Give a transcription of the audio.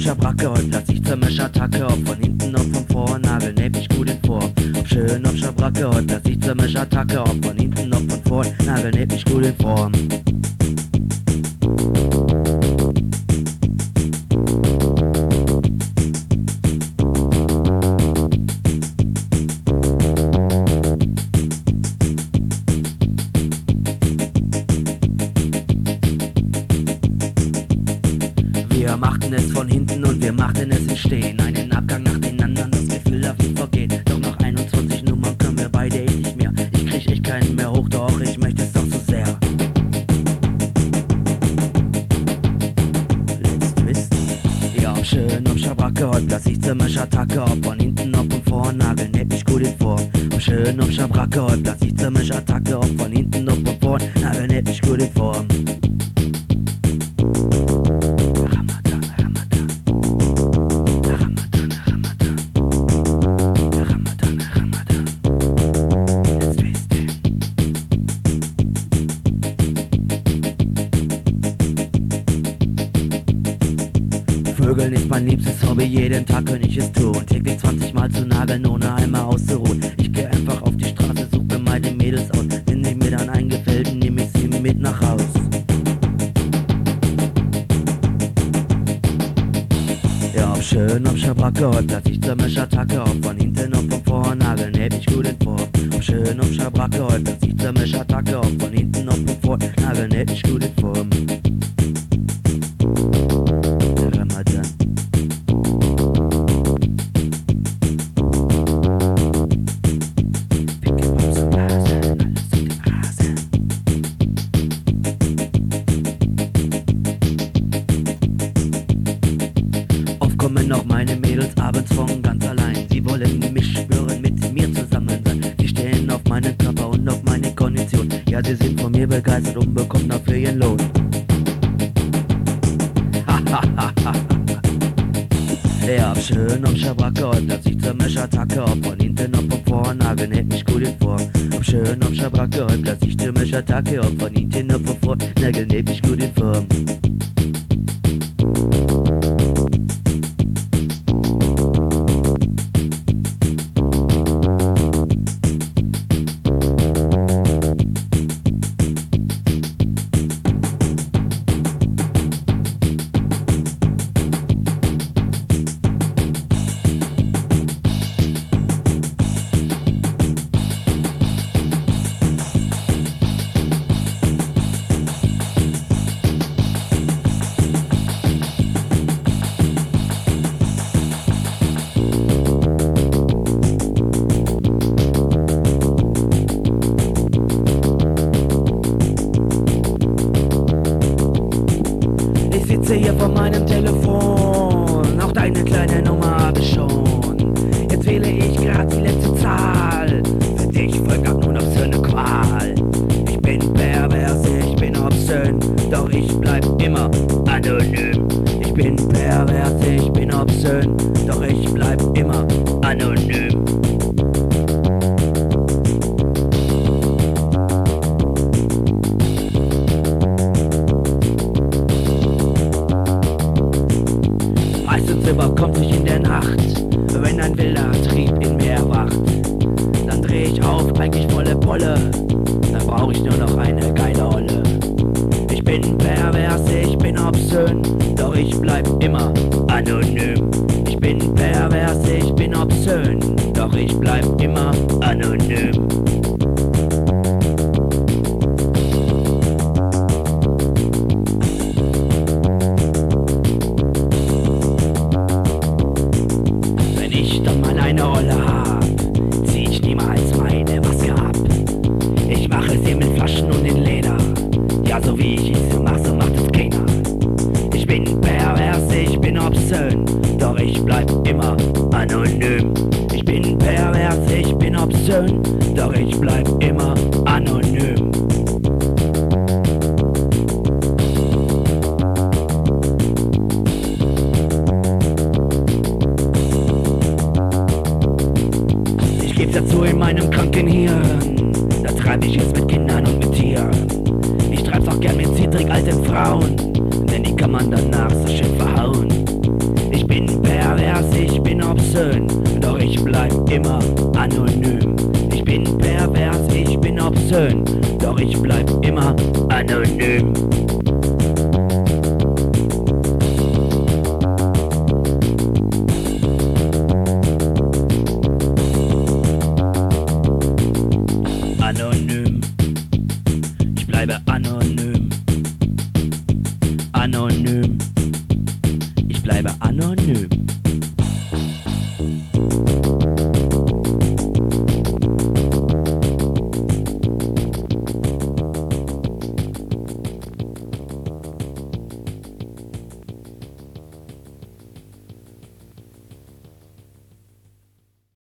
Schabracke, heute lass ich zur Mischattacke. Ob von hinten, ob von vorn, Nagel näht mich gut in Form. Ob schön, ob Schabracke, heute lass ich zur Mischattacke. Ob von hinten, ob von vorn, Nagel näht mich gut in Form. Wir machten es von hinten und wir machten es im Stehen. Einen Abgang nach den anderen, das Gefühl darf nicht vergehen. Doch nach 21 Nummern können wir beide nicht mehr. Ich krieg echt keinen mehr hoch, doch ich möchte es doch so sehr. Let's twist. Ja, ob schön, ob Schabracke, heute lass ich zur Mischattacke. Ob von hinten, ob von vorn, Nagel näht mich gut in Form. Ob schön, ob Schabracke, heute lass ich zur Mischattacke. Ob von hinten, ob von vorn, Nagel näht mich gut in Form. Vögeln ist mein liebstes Hobby, jeden Tag kann ich es tun. Täglich 20 Mal zu nageln, ohne einmal auszuruhen. Ich geh einfach auf die Straße, such mir meine Mädels aus. Wenn ich mir dann eingefällt, nehm ich sie mit nach Haus. Ja, ob schön, ob Schabracke, heute lass ich zur Mischattacke. Ob von hinten, ob von vorn, Nagel näht mich gut in Form. Ob schön, ob Schabracke, heute lass ich zur Mischattacke. Ob von hinten, ob von vorn, Nagel näht mich gut in Form. Kommen auch meine Mädels abends von ganz allein. Sie wollen mich spüren, mit mir zusammen sein. Sie stehen auf meinen Körper und auf meine Kondition. Ja, sie sind von mir begeistert und bekommen dafür ihren Lohn. Ja, ob schön, ob Schabracke, heute lass ich zur Mischattacke. Ob von hinten, ob von vorn, Nagel näht mich gut in Form. Ob schön, ob Schabracke, heute lass ich zur Mischattacke. Ob von hinten, ob von vorn, Nagel näht mich gut in Form. Hier von meinem Telefon, auch deine kleine Nummer hab ich schon. Jetzt wähle ich grad die letzte Zahl, für dich folgt auch nur noch so eine Qual. Ich bin pervers, ich bin obszön, doch ich bleib immer anonym. Ich bin pervers, ich bin obszön, doch ich bleib immer anonym. Überkommt sich in der Nacht, wenn ein wilder Trieb in mir erwacht. Dann dreh ich auf, eigentlich volle Polle, dann brauch ich nur noch eine geile Olle. Ich bin pervers, ich bin obszön, doch ich bleib immer anonym. Ich bin pervers, ich bin obszön, doch ich bleib immer anonym. Eine Olle hab, zieh ich niemals meine Maske ab. Ich mache sie mit Flaschen und in Leder, ja so wie ich es mach, so macht es keiner. Ich bin pervers, ich bin obszön, doch ich bleib immer anonym. Ich bin pervers, ich bin obszön, doch ich bleib immer anonym. Dazu in meinem kranken Hirn, da treib ich es mit Kindern und mit Tieren. Ich treib's auch gern mit zittrig alten Frauen, denn die kann man danach so schön verhauen. Ich Ich bin pervers, ich bin obszön, doch ich bleib immer anonym. Ich bin pervers, ich bin obszön, doch ich bleib immer anonym.